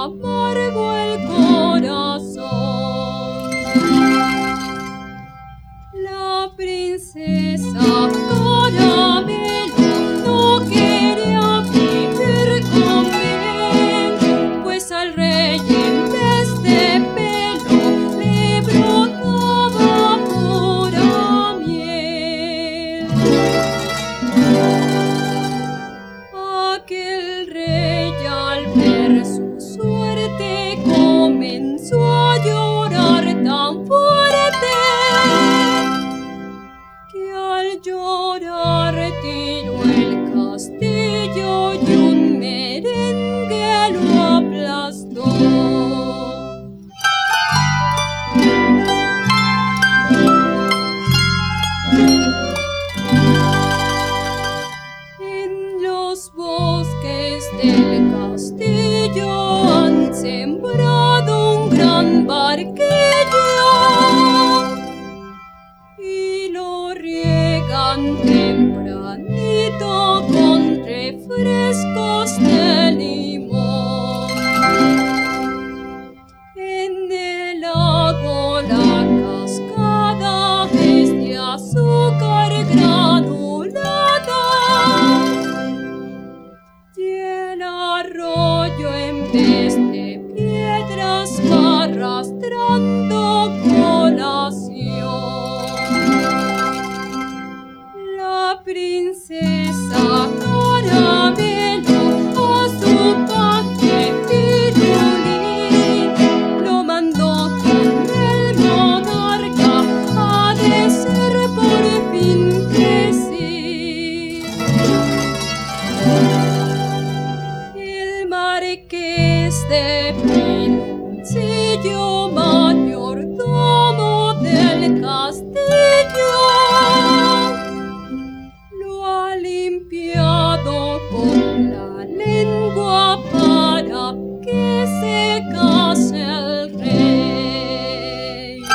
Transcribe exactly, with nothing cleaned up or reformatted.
amargo el corazón. La princesa Caramelo no quería vivir con él, pues al rey en vez de pelo le brotaba pura miel. Aquel rey al ver su suerte comenzó a llorar tan fuerte que al llorar tiró el castillo y un merengue lo aplastó. En los bosques del castillo han sembrado un gran barquillo y lo riegan tempranito con refrescos de limón. En el lago la cascada es de azúcar granulada y el arroyo en vez de piedras va arrastrando colación. La princesa Caramelo a su paje pirulín lo mandó con el monarca a decir por fin que sí. El marqués de Piloncillo, mayordomo del castillo, lo ha limpiado con la lengua para que se case el rey.